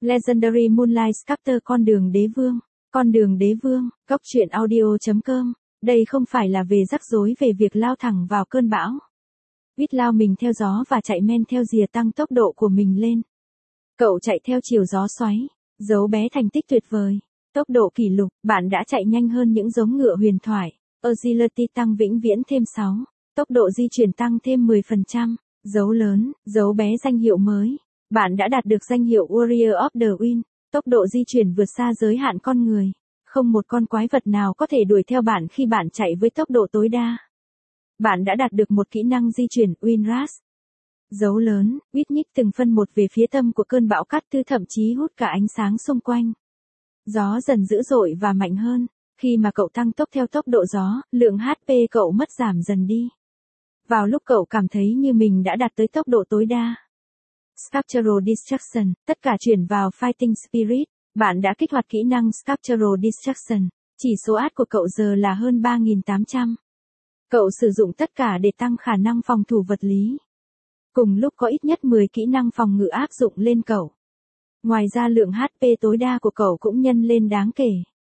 Legendary Moonlight Sculptor con đường đế vương, góc truyện audio.com, đây không phải là về rắc rối về việc lao thẳng vào cơn bão. Vít lao mình theo gió và chạy men theo rìa tăng tốc độ của mình lên. Cậu chạy theo chiều gió xoáy, dấu bé thành tích tuyệt vời. Tốc độ kỷ lục, bạn đã chạy nhanh hơn những giống ngựa huyền thoại. Agility tăng vĩnh viễn thêm 6. Tốc độ di chuyển tăng thêm 10%. Dấu lớn, dấu bé danh hiệu mới. Bạn đã đạt được danh hiệu Warrior of the Wind. Tốc độ di chuyển vượt xa giới hạn con người. Không một con quái vật nào có thể đuổi theo bạn khi bạn chạy với tốc độ tối đa. Bạn đã đạt được một kỹ năng di chuyển Wind Rush. Dấu lớn, Vít nhích từng phân một về phía tâm của cơn bão cát tư, thậm chí hút cả ánh sáng xung quanh. Gió dần dữ dội và mạnh hơn. Khi mà cậu tăng tốc theo tốc độ gió, lượng HP cậu mất giảm dần đi. Vào lúc cậu cảm thấy như mình đã đạt tới tốc độ tối đa. Sculptural Destruction, tất cả chuyển vào Fighting Spirit. Bạn đã kích hoạt kỹ năng Sculptural Destruction. Chỉ số át của cậu giờ là hơn 3.800. Cậu sử dụng tất cả để tăng khả năng phòng thủ vật lý. Cùng lúc có ít nhất 10 kỹ năng phòng ngự áp dụng lên cậu. Ngoài ra lượng HP tối đa của cậu cũng nhân lên đáng kể.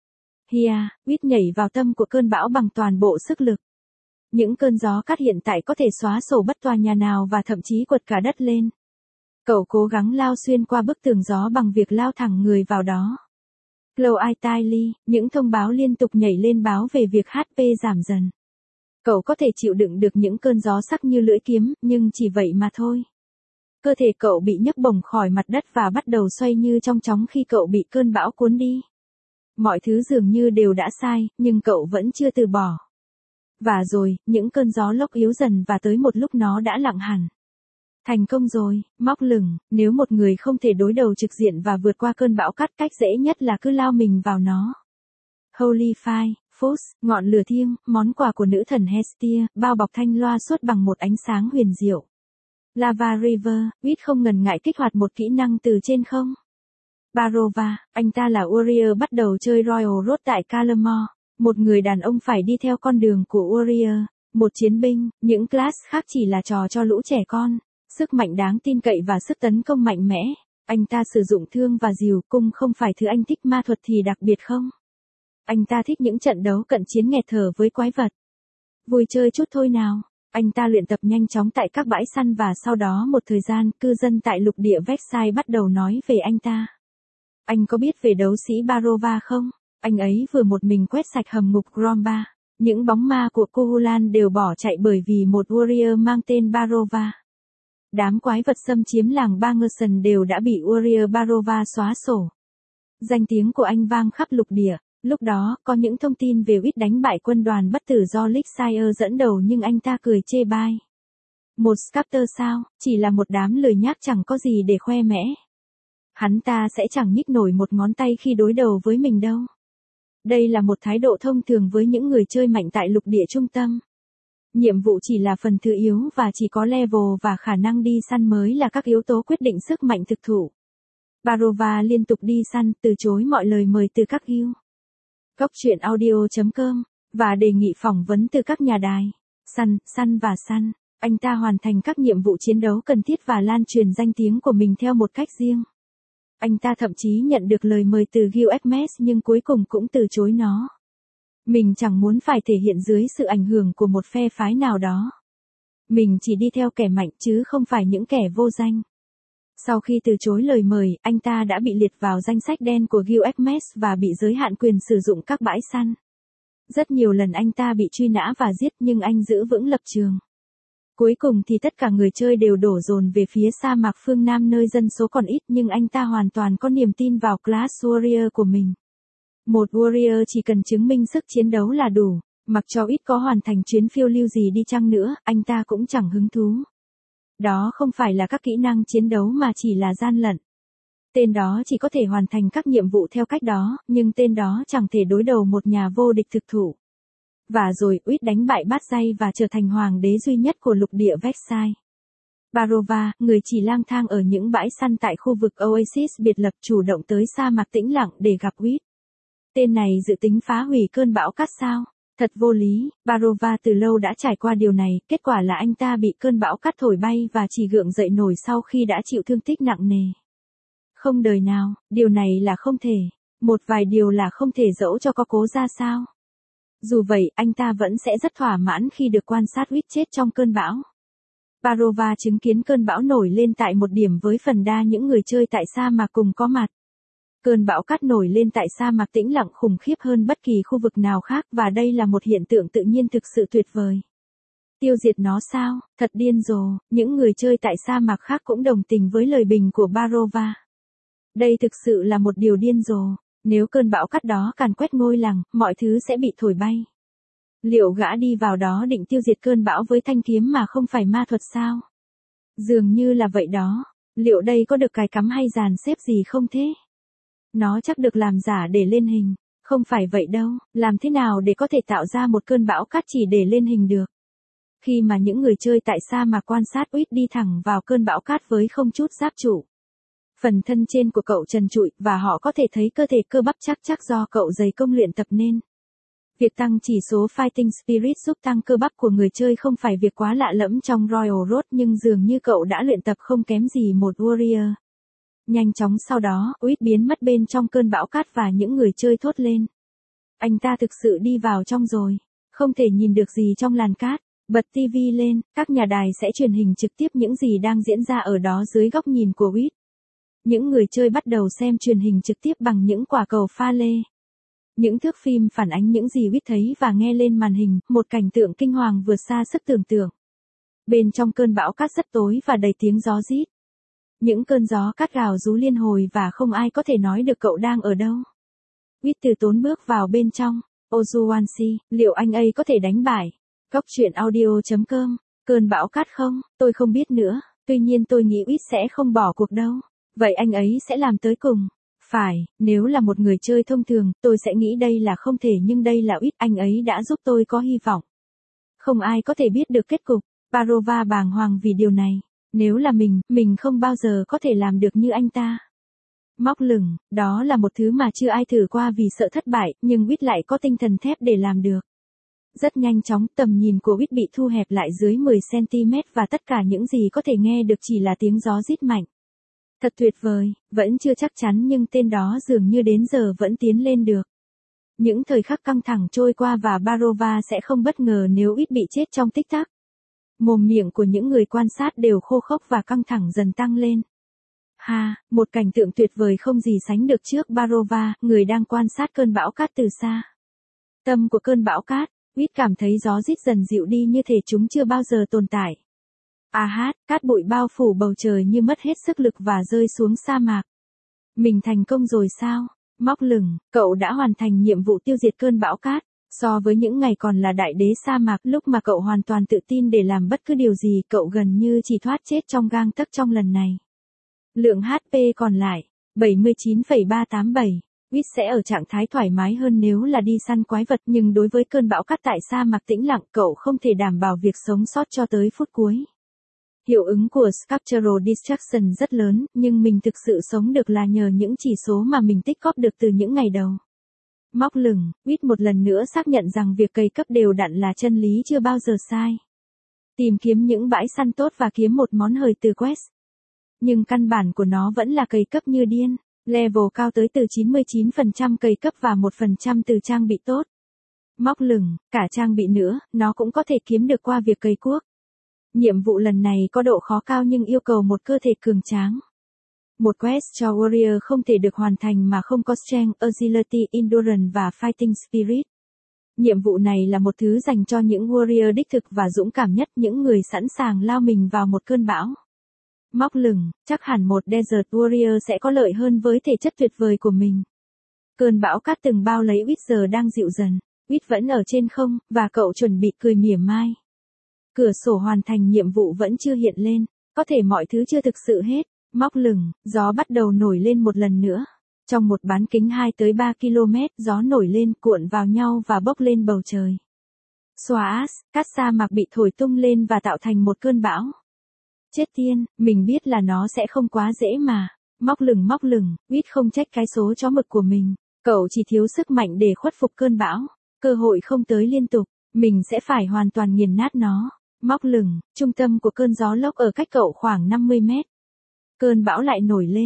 Vít nhảy vào tâm của cơn bão bằng toàn bộ sức lực. Những cơn gió cát hiện tại có thể xóa sổ bất tòa nhà nào và thậm chí quật cả đất lên. Cậu cố gắng lao xuyên qua bức tường gió bằng việc lao thẳng người vào đó. Cloud Tightly, những thông báo liên tục nhảy lên báo về việc HP giảm dần. Cậu có thể chịu đựng được những cơn gió sắc như lưỡi kiếm, nhưng chỉ vậy mà thôi. Cơ thể cậu bị nhấc bổng khỏi mặt đất và bắt đầu xoay như trong chóng khi cậu bị cơn bão cuốn đi. Mọi thứ dường như đều đã sai, nhưng cậu vẫn chưa từ bỏ. Và rồi, những cơn gió lốc yếu dần và tới một lúc nó đã lặng hẳn. Thành công rồi, móc lửng, nếu một người không thể đối đầu trực diện và vượt qua cơn bão cát, cách dễ nhất là cứ lao mình vào nó. Holy Fire, Phos, ngọn lửa thiêng, món quà của nữ thần Hestia, bao bọc thanh loa suốt bằng một ánh sáng huyền diệu. Lava River, Vít không ngần ngại kích hoạt một kỹ năng từ trên không. Barova, anh ta là Warrior bắt đầu chơi Royal Road tại Calamore. Một người đàn ông phải đi theo con đường của Warrior, một chiến binh, những class khác chỉ là trò cho lũ trẻ con. Sức mạnh đáng tin cậy và sức tấn công mạnh mẽ. Anh ta sử dụng thương và rìu, cung không phải thứ anh thích, ma thuật thì đặc biệt không. Anh ta thích những trận đấu cận chiến nghẹt thở với quái vật. Vui chơi chút thôi nào. Anh ta luyện tập nhanh chóng tại các bãi săn và sau đó một thời gian, cư dân tại lục địa Vexai bắt đầu nói về anh ta. Anh có biết về đấu sĩ Barova không? Anh ấy vừa một mình quét sạch hầm ngục Gromba. Những bóng ma của Kuhulan đều bỏ chạy bởi vì một warrior mang tên Barova. Đám quái vật xâm chiếm làng Bangerson đều đã bị Warrior Barova xóa sổ. Danh tiếng của anh vang khắp lục địa. Lúc đó, có những thông tin về Vít đánh bại quân đoàn bất tử do Lixire dẫn đầu, nhưng anh ta cười chê bai. Một sculptor sao, chỉ là một đám lười nhác chẳng có gì để khoe mẽ. Hắn ta sẽ chẳng nhích nổi một ngón tay khi đối đầu với mình đâu. Đây là một thái độ thông thường với những người chơi mạnh tại lục địa trung tâm. Nhiệm vụ chỉ là phần thứ yếu và chỉ có level và khả năng đi săn mới là các yếu tố quyết định sức mạnh thực thụ. Barova liên tục đi săn, từ chối mọi lời mời từ các guild. Góc truyện audio.com, và đề nghị phỏng vấn từ các nhà đài. Săn. Anh ta hoàn thành các nhiệm vụ chiến đấu cần thiết và lan truyền danh tiếng của mình theo một cách riêng. Anh ta thậm chí nhận được lời mời từ Guild Hermes nhưng cuối cùng cũng từ chối nó. Mình chẳng muốn phải thể hiện dưới sự ảnh hưởng của một phe phái nào đó. Mình chỉ đi theo kẻ mạnh chứ không phải những kẻ vô danh. Sau khi từ chối lời mời, anh ta đã bị liệt vào danh sách đen của Guild Hermes và bị giới hạn quyền sử dụng các bãi săn. Rất nhiều lần anh ta bị truy nã và giết nhưng anh giữ vững lập trường. Cuối cùng thì tất cả người chơi đều đổ dồn về phía sa mạc phương Nam nơi dân số còn ít, nhưng anh ta hoàn toàn có niềm tin vào class warrior của mình. Một warrior chỉ cần chứng minh sức chiến đấu là đủ, mặc cho ít có hoàn thành chuyến phiêu lưu gì đi chăng nữa, anh ta cũng chẳng hứng thú. Đó không phải là các kỹ năng chiến đấu mà chỉ là gian lận. Tên đó chỉ có thể hoàn thành các nhiệm vụ theo cách đó, nhưng tên đó chẳng thể đối đầu một nhà vô địch thực thụ. Và rồi, Uýt đánh bại Batzai và trở thành hoàng đế duy nhất của lục địa Vexai. Barova, người chỉ lang thang ở những bãi săn tại khu vực Oasis biệt lập, chủ động tới sa mạc tĩnh lặng để gặp Uýt. Tên này dự tính phá hủy cơn bão cát sao? Thật vô lý, Barova từ lâu đã trải qua điều này, kết quả là anh ta bị cơn bão cát thổi bay và chỉ gượng dậy nổi sau khi đã chịu thương tích nặng nề. Không đời nào, điều này là không thể. Một vài điều là không thể dẫu cho có cố ra sao. Dù vậy, anh ta vẫn sẽ rất thỏa mãn khi được quan sát Whit chết trong cơn bão. Barova chứng kiến cơn bão nổi lên tại một điểm với phần đa những người chơi tại sa mạc cùng có mặt. Cơn bão cát nổi lên tại sa mạc tĩnh lặng khủng khiếp hơn bất kỳ khu vực nào khác và đây là một hiện tượng tự nhiên thực sự tuyệt vời. Tiêu diệt nó sao, thật điên rồ, những người chơi tại sa mạc khác cũng đồng tình với lời bình của Barova. Đây thực sự là một điều điên rồ, nếu cơn bão cát đó càn quét ngôi làng, mọi thứ sẽ bị thổi bay. Liệu gã đi vào đó định tiêu diệt cơn bão với thanh kiếm mà không phải ma thuật sao? Dường như là vậy đó, liệu đây có được cài cắm hay dàn xếp gì không thế? Nó chắc được làm giả để lên hình, không phải vậy đâu, làm thế nào để có thể tạo ra một cơn bão cát chỉ để lên hình được? Khi mà những người chơi tại sa mạc quan sát Whit đi thẳng vào cơn bão cát với không chút giáp trụ. Phần thân trên của cậu trần trụi và họ có thể thấy cơ thể cơ bắp chắc do cậu dày công luyện tập nên. Việc tăng chỉ số Fighting Spirit giúp tăng cơ bắp của người chơi không phải việc quá lạ lẫm trong Royal Road nhưng dường như cậu đã luyện tập không kém gì một Warrior. Nhanh chóng sau đó, Whit biến mất bên trong cơn bão cát và những người chơi thốt lên. Anh ta thực sự đi vào trong rồi, không thể nhìn được gì trong làn cát. Bật TV lên, các nhà đài sẽ truyền hình trực tiếp những gì đang diễn ra ở đó dưới góc nhìn của Whit. Những người chơi bắt đầu xem truyền hình trực tiếp bằng những quả cầu pha lê. Những thước phim phản ánh những gì Whit thấy và nghe lên màn hình, một cảnh tượng kinh hoàng vượt xa sức tưởng tượng. Bên trong cơn bão cát rất tối và đầy tiếng gió rít. Những cơn gió cát gào rú liên hồi và không ai có thể nói được cậu đang ở đâu. Whit từ tốn bước vào bên trong. Ozuwanshi, liệu anh ấy có thể đánh bại? Góc truyện audio.com, cơn bão cát không, tôi không biết nữa, tuy nhiên tôi nghĩ Whit sẽ không bỏ cuộc đâu. Vậy anh ấy sẽ làm tới cùng. Phải, nếu là một người chơi thông thường, tôi sẽ nghĩ đây là không thể nhưng đây là Whit, anh ấy đã giúp tôi có hy vọng. Không ai có thể biết được kết cục, Barova bàng hoàng vì điều này. Nếu là mình không bao giờ có thể làm được như anh ta. Móc lửng, đó là một thứ mà chưa ai thử qua vì sợ thất bại, nhưng Whit lại có tinh thần thép để làm được. Rất nhanh chóng, tầm nhìn của Whit bị thu hẹp lại dưới 10cm và tất cả những gì có thể nghe được chỉ là tiếng gió rít mạnh. Thật tuyệt vời, vẫn chưa chắc chắn nhưng tên đó dường như đến giờ vẫn tiến lên được. Những thời khắc căng thẳng trôi qua và Barova sẽ không bất ngờ nếu Whit bị chết trong tích tắc. Mồm miệng của những người quan sát đều khô khốc và căng thẳng dần tăng lên. Một cảnh tượng tuyệt vời không gì sánh được trước Barova, người đang quan sát cơn bão cát từ xa. Tâm của cơn bão cát, Whit cảm thấy gió rít dần dịu đi như thể chúng chưa bao giờ tồn tại. Cát bụi bao phủ bầu trời như mất hết sức lực và rơi xuống sa mạc. Mình thành công rồi sao? Móc lửng, cậu đã hoàn thành nhiệm vụ tiêu diệt cơn bão cát. So với những ngày còn là đại đế sa mạc lúc mà cậu hoàn toàn tự tin để làm bất cứ điều gì, cậu gần như chỉ thoát chết trong gang tấc trong lần này. Lượng HP còn lại, 79,387. Whit sẽ ở trạng thái thoải mái hơn nếu là đi săn quái vật nhưng đối với cơn bão cát tại sa mạc tĩnh lặng cậu không thể đảm bảo việc sống sót cho tới phút cuối. Hiệu ứng của Sculptural Distraction rất lớn, nhưng mình thực sự sống được là nhờ những chỉ số mà mình tích góp được từ những ngày đầu. Móc lửng, Whit một lần nữa xác nhận rằng việc cày cấp đều đặn là chân lý chưa bao giờ sai. Tìm kiếm những bãi săn tốt và kiếm một món hời từ quest. Nhưng căn bản của nó vẫn là cày cấp như điên, level cao tới từ 99% cày cấp và 1% từ trang bị tốt. Móc lửng, cả trang bị nữa, nó cũng có thể kiếm được qua việc cày cuốc. Nhiệm vụ lần này có độ khó cao nhưng yêu cầu một cơ thể cường tráng. Một quest cho Warrior không thể được hoàn thành mà không có Strength, Agility, Endurance và Fighting Spirit. Nhiệm vụ này là một thứ dành cho những Warrior đích thực và dũng cảm nhất, những người sẵn sàng lao mình vào một cơn bão. Móc lửng, chắc hẳn một Desert Warrior sẽ có lợi hơn với thể chất tuyệt vời của mình. Cơn bão cát từng bao lấy Whit giờ đang dịu dần. Whit vẫn ở trên không, và cậu chuẩn bị cười mỉa mai. Cửa sổ hoàn thành nhiệm vụ vẫn chưa hiện lên, có thể mọi thứ chưa thực sự hết. Móc lửng, gió bắt đầu nổi lên một lần nữa. Trong một bán kính 2 tới 3 km, gió nổi lên, cuộn vào nhau và bốc lên bầu trời. Xoas, cát sa mạc bị thổi tung lên và tạo thành một cơn bão. Chết tiên, mình biết là nó sẽ không quá dễ mà. Móc lửng, Whit không trách cái số chó mực của mình. Cậu chỉ thiếu sức mạnh để khuất phục cơn bão. Cơ hội không tới liên tục, mình sẽ phải hoàn toàn nghiền nát nó. Móc lửng, trung tâm của cơn gió lốc ở cách cậu khoảng 50 mét. Cơn bão lại nổi lên.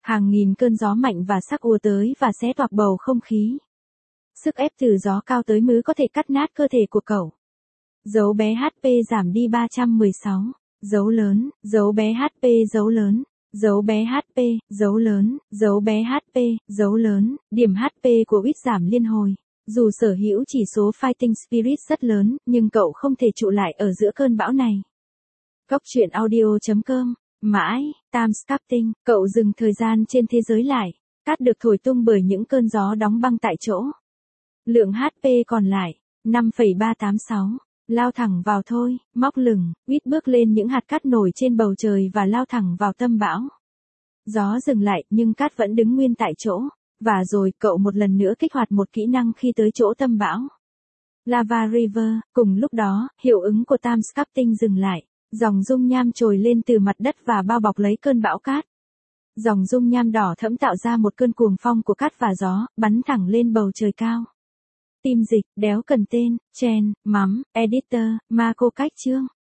Hàng nghìn cơn gió mạnh và sắc ùa tới và xé toạc bầu không khí. Sức ép từ gió cao tới mứ có thể cắt nát cơ thể của cậu. Dấu bé HP giảm đi 316. Dấu lớn, dấu bé HP, dấu lớn. Dấu bé HP, dấu lớn, dấu bé HP, dấu lớn, điểm HP của Wit giảm liên hồi. Dù sở hữu chỉ số Fighting Spirit rất lớn, nhưng cậu không thể trụ lại ở giữa cơn bão này. Góc truyện audio.com. Mãi, Timescapting, cậu dừng thời gian trên thế giới lại. Cát được thổi tung bởi những cơn gió đóng băng tại chỗ. Lượng HP còn lại, 5,386. Lao thẳng vào thôi, móc lửng, Wit bước lên những hạt cát nổi trên bầu trời và lao thẳng vào tâm bão. Gió dừng lại nhưng cát vẫn đứng nguyên tại chỗ. Và rồi cậu một lần nữa kích hoạt một kỹ năng khi tới chỗ tâm bão. Lava River, cùng lúc đó, hiệu ứng của Timescapting dừng lại. Dòng dung nham trồi lên từ mặt đất và bao bọc lấy cơn bão cát. Dòng dung nham đỏ thẫm tạo ra một cơn cuồng phong của cát và gió, bắn thẳng lên bầu trời cao. Team dịch, đéo cần tên, Chen, Mắm, Editor, Marco cách chương.